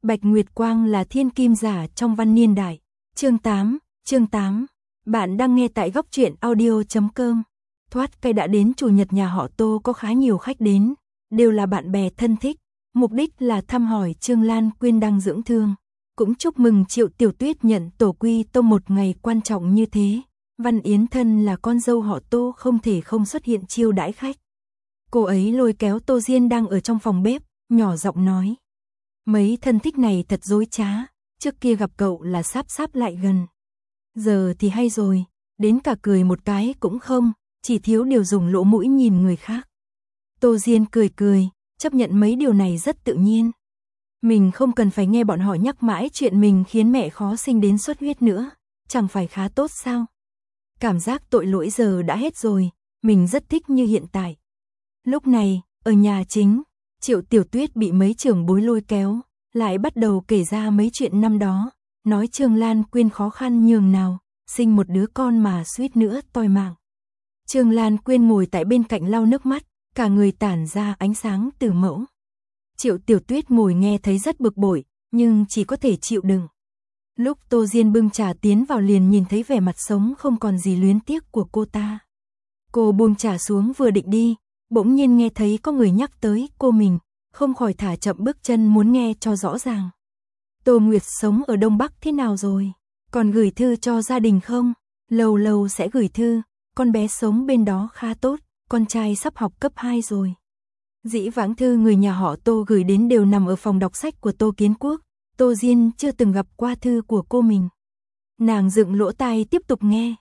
Bạch Nguyệt Quang là thiên kim giả trong văn niên đại. Chương 8. Bạn đang nghe tại góc truyện audio.com. Thoát cây đã đến chủ nhật nhà họ Tô có khá nhiều khách đến, đều là bạn bè thân thích, mục đích là thăm hỏi Trương Lan Quyên đang dưỡng thương. Cũng chúc mừng Triệu Tiểu Tuyết nhận tổ quy Tô một ngày quan trọng như thế. Văn Yến thân là con dâu họ Tô không thể không xuất hiện chiêu đãi khách. Cô ấy lôi kéo Tô Diên đang ở trong phòng bếp, nhỏ giọng nói. Mấy thân thích này thật dối trá, trước kia gặp cậu là sáp lại gần. Giờ thì hay rồi, đến cả cười một cái cũng không, chỉ thiếu điều dùng lỗ mũi nhìn người khác. Tô Diên cười, chấp nhận mấy điều này rất tự nhiên. Mình không cần phải nghe bọn họ nhắc mãi chuyện mình khiến mẹ khó sinh đến xuất huyết nữa, chẳng phải khá tốt sao? Cảm giác tội lỗi giờ đã hết rồi, mình rất thích như hiện tại. Lúc này, ở nhà chính, Triệu Tiểu Tuyết bị mấy trưởng bối lôi kéo, lại bắt đầu kể ra mấy chuyện năm đó, nói Trương Lan Quyên khó khăn nhường nào, sinh một đứa con mà suýt nữa toi mạng. Trương Lan Quyên ngồi tại bên cạnh lau nước mắt, cả người tản ra ánh sáng từ mẫu. Triệu Tiểu Tuyết ngồi nghe thấy rất bực bội, nhưng chỉ có thể chịu đựng. Lúc Tô Diên bưng trà tiến vào liền nhìn thấy vẻ mặt sống không còn gì luyến tiếc của cô ta. Cô buông trà xuống vừa định đi, bỗng nhiên nghe thấy có người nhắc tới cô mình, không khỏi thả chậm bước chân muốn nghe cho rõ ràng. Tô Nguyệt sống ở Đông Bắc thế nào rồi? Còn gửi thư cho gia đình không? Lâu sẽ gửi thư, con bé sống bên đó khá tốt, con trai sắp học cấp 2 rồi. Dĩ vãng thư người nhà họ Tô gửi đến đều nằm ở phòng đọc sách của Tô Kiến Quốc, Tô Diên chưa từng gặp qua thư của cô mình. Nàng dựng lỗ tai tiếp tục nghe.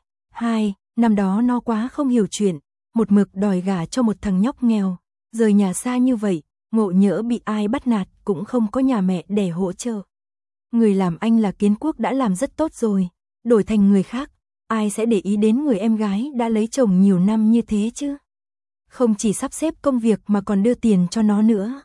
Năm đó nó quá không hiểu chuyện, một mực đòi gả cho một thằng nhóc nghèo, rời nhà xa như vậy, ngộ nhỡ bị ai bắt nạt cũng không có nhà mẹ để hỗ trợ. Người làm anh là Kiến Quốc đã làm rất tốt rồi, đổi thành người khác, ai sẽ để ý đến người em gái đã lấy chồng nhiều năm như thế chứ? Không chỉ sắp xếp công việc mà còn đưa tiền cho nó nữa.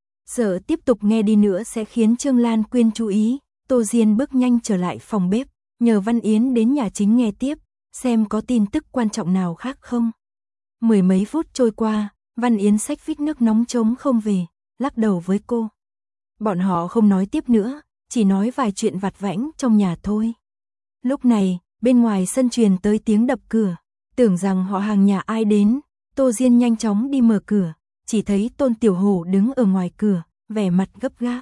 Sợ tiếp tục nghe đi nữa sẽ khiến Trương Lan Quyên chú ý, Tô Diên bước nhanh trở lại phòng bếp, nhờ Văn Yến đến nhà chính nghe tiếp, xem có tin tức quan trọng nào khác không. Mười mấy phút trôi qua, Văn Yến xách vít nước nóng trống không về, lắc đầu với cô. Bọn họ không nói tiếp nữa, chỉ nói vài chuyện vặt vãnh trong nhà thôi. Lúc này, bên ngoài sân truyền tới tiếng đập cửa, tưởng rằng họ hàng nhà ai đến, Tô Diên nhanh chóng đi mở cửa, chỉ thấy Tôn Tiểu Hổ đứng ở ngoài cửa, vẻ mặt gấp gáp.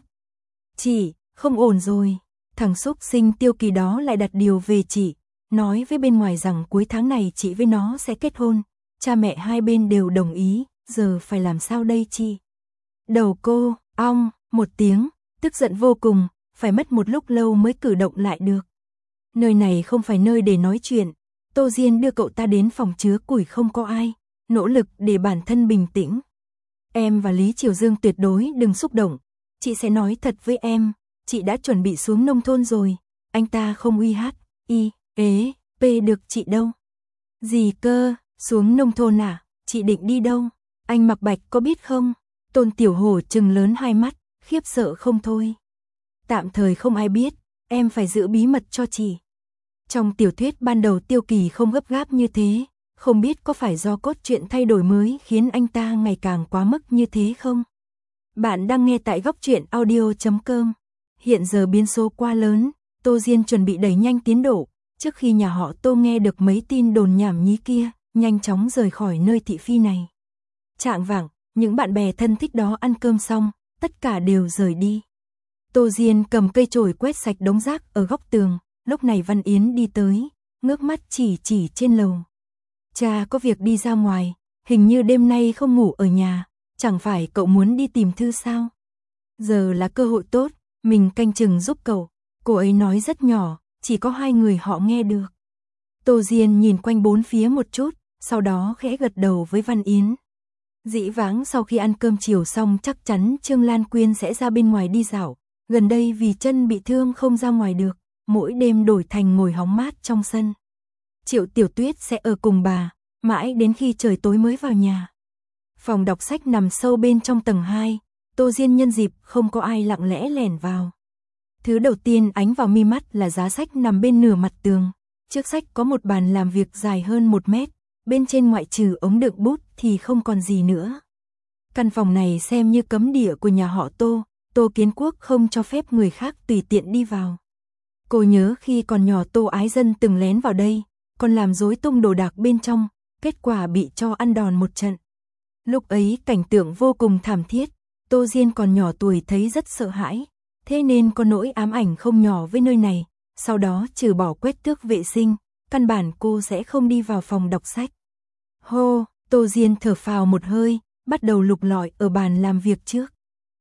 Chị, không ổn rồi, thằng xúc sinh Tiêu Kỳ đó lại đặt điều về chị, nói với bên ngoài rằng cuối tháng này chị với nó sẽ kết hôn, cha mẹ hai bên đều đồng ý, giờ phải làm sao đây chị? Đầu cô, ong, một tiếng, tức giận vô cùng, phải mất một lúc lâu mới cử động lại được. Nơi này không phải nơi để nói chuyện, Tô Diên đưa cậu ta đến phòng chứa củi không có ai, nỗ lực để bản thân bình tĩnh. Em và Lý Triều Dương tuyệt đối đừng xúc động, chị sẽ nói thật với em, chị đã chuẩn bị xuống nông thôn rồi, anh ta không UHI-EP được chị đâu. Gì cơ, xuống nông thôn à, chị định đi đâu? Anh Mặc Bạch có biết không? Tôn Tiểu Hổ trừng lớn hai mắt, khiếp sợ không thôi. Tạm thời không ai biết, em phải giữ bí mật cho chị. Trong tiểu thuyết ban đầu Tiêu Kỳ không gấp gáp như thế, không biết có phải do cốt truyện thay đổi mới khiến anh ta ngày càng quá mức như thế không? Bạn đang nghe tại góc truyện audio.com. Hiện giờ biến số quá lớn, Tô Diên chuẩn bị đẩy nhanh tiến độ, trước khi nhà họ Tô nghe được mấy tin đồn nhảm nhí kia, nhanh chóng rời khỏi nơi thị phi này. Chạng vạng, những bạn bè thân thích đó ăn cơm xong, tất cả đều rời đi. Tô Diên cầm cây chổi quét sạch đống rác ở góc tường, lúc này Văn Yến đi tới, ngước mắt chỉ trên lầu. Cha có việc đi ra ngoài, hình như đêm nay không ngủ ở nhà, chẳng phải cậu muốn đi tìm thư sao? Giờ là cơ hội tốt, mình canh chừng giúp cậu, cô ấy nói rất nhỏ, chỉ có hai người họ nghe được. Tô Diên nhìn quanh bốn phía một chút, sau đó khẽ gật đầu với Văn Yến. Dĩ vãng sau khi ăn cơm chiều xong chắc chắn Trương Lan Quyên sẽ ra bên ngoài đi dạo, gần đây vì chân bị thương không ra ngoài được, mỗi đêm đổi thành ngồi hóng mát trong sân. Triệu Tiểu Tuyết sẽ ở cùng bà, mãi đến khi trời tối mới vào nhà. Phòng đọc sách nằm sâu bên trong tầng 2, Tô Diên nhân dịp không có ai lặng lẽ lẻn vào. Thứ đầu tiên ánh vào mi mắt là giá sách nằm bên nửa mặt tường, trước sách có một bàn làm việc dài hơn 1 mét, bên trên ngoại trừ ống đựng bút thì không còn gì nữa. Căn phòng này xem như cấm địa của nhà họ Tô, Tô Kiến Quốc không cho phép người khác tùy tiện đi vào. Cô nhớ khi còn nhỏ Tô Ái Dân từng lén vào đây, còn làm rối tung đồ đạc bên trong, kết quả bị cho ăn đòn một trận. Lúc ấy cảnh tượng vô cùng thảm thiết, Tô Diên còn nhỏ tuổi thấy rất sợ hãi, thế nên có nỗi ám ảnh không nhỏ với nơi này, sau đó trừ bỏ quét tước vệ sinh, căn bản cô sẽ không đi vào phòng đọc sách. Hô, Tô Diên thở phào một hơi, bắt đầu lục lọi ở bàn làm việc trước.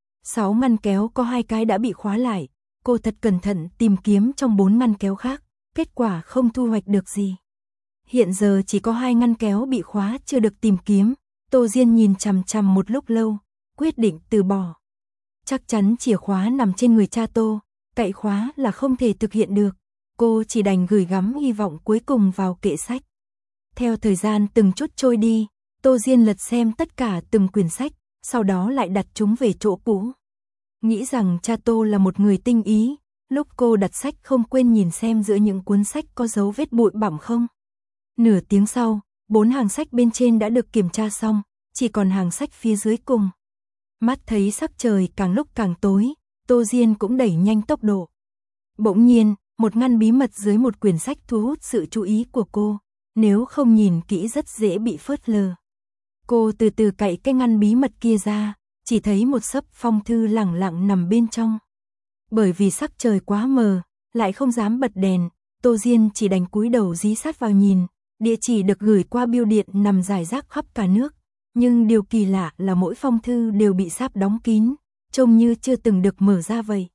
6 ngăn kéo có 2 cái đã bị khóa lại, cô thật cẩn thận tìm kiếm trong 4 ngăn kéo khác, kết quả không thu hoạch được gì. Hiện giờ chỉ có 2 ngăn kéo bị khóa chưa được tìm kiếm, Tô Diên nhìn chằm chằm một lúc lâu, quyết định từ bỏ. Chắc chắn chìa khóa nằm trên người cha Tô, cậy khóa là không thể thực hiện được, cô chỉ đành gửi gắm hy vọng cuối cùng vào kệ sách. Theo thời gian từng chút trôi đi, Tô Diên lật xem tất cả từng quyển sách, sau đó lại đặt chúng về chỗ cũ. Nghĩ rằng cha Tô là một người tinh ý, lúc cô đặt sách không quên nhìn xem giữa những cuốn sách có dấu vết bụi bặm không. Nửa tiếng sau, 4 hàng sách bên trên đã được kiểm tra xong, chỉ còn hàng sách phía dưới cùng. Mắt thấy sắc trời càng lúc càng tối, Tô Diên cũng đẩy nhanh tốc độ. Bỗng nhiên, một ngăn bí mật dưới một quyển sách thu hút sự chú ý của cô, nếu không nhìn kỹ rất dễ bị phớt lờ. Cô từ từ cậy cái ngăn bí mật kia ra, chỉ thấy một xấp phong thư lẳng lặng nằm bên trong. Bởi vì sắc trời quá mờ, lại không dám bật đèn, Tô Diên chỉ đành cúi đầu dí sát vào nhìn, địa chỉ được gửi qua bưu điện nằm rải rác khắp cả nước, nhưng điều kỳ lạ là mỗi phong thư đều bị sáp đóng kín, trông như chưa từng được mở ra vậy.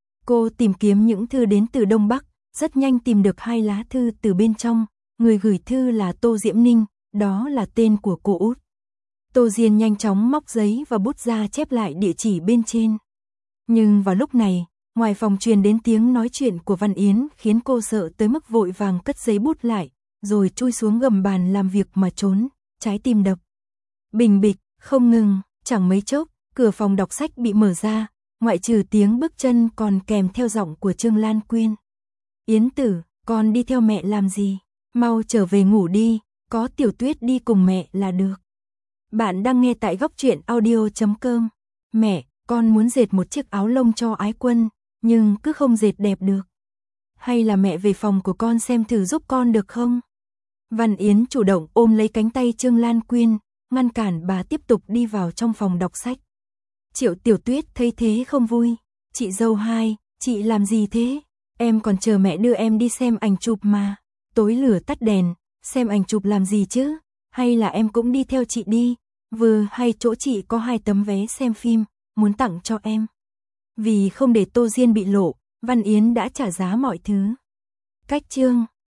Cô tìm kiếm những thư đến từ Đông Bắc, rất nhanh tìm được 2 lá thư từ bên trong, người gửi thư là Tô Diễm Ninh, đó là tên của cô út. Tô Diên nhanh chóng móc giấy và bút ra chép lại địa chỉ bên trên. Nhưng vào lúc này, ngoài phòng truyền đến tiếng nói chuyện của Văn Yến khiến cô sợ tới mức vội vàng cất giấy bút lại, rồi chui xuống gầm bàn làm việc mà trốn, trái tim đập. Bình bịch, không ngừng, chẳng mấy chốc, cửa phòng đọc sách bị mở ra, ngoại trừ tiếng bước chân còn kèm theo giọng của Trương Lan Quyên. Yến Tử, con đi theo mẹ làm gì? Mau trở về ngủ đi, có Tiểu Tuyết đi cùng mẹ là được. Bạn đang nghe tại góc truyện audio.com. Mẹ, con muốn dệt một chiếc áo lông cho Ái Quân, nhưng cứ không dệt đẹp được. Hay là mẹ về phòng của con xem thử giúp con được không? Văn Yến chủ động ôm lấy cánh tay Trương Lan Quyên, ngăn cản bà tiếp tục đi vào trong phòng đọc sách. Triệu Tiểu Tuyết thấy thế không vui. Chị dâu hai, chị làm gì thế? Em còn chờ mẹ đưa em đi xem ảnh chụp mà. Tối lửa tắt đèn, xem ảnh chụp làm gì chứ? Hay là em cũng đi theo chị đi? Vừa hay chỗ chị có 2 tấm vé xem phim, muốn tặng cho em. Vì không để Tô Diên bị lộ, Văn Yến đã trả giá mọi thứ. Cách chương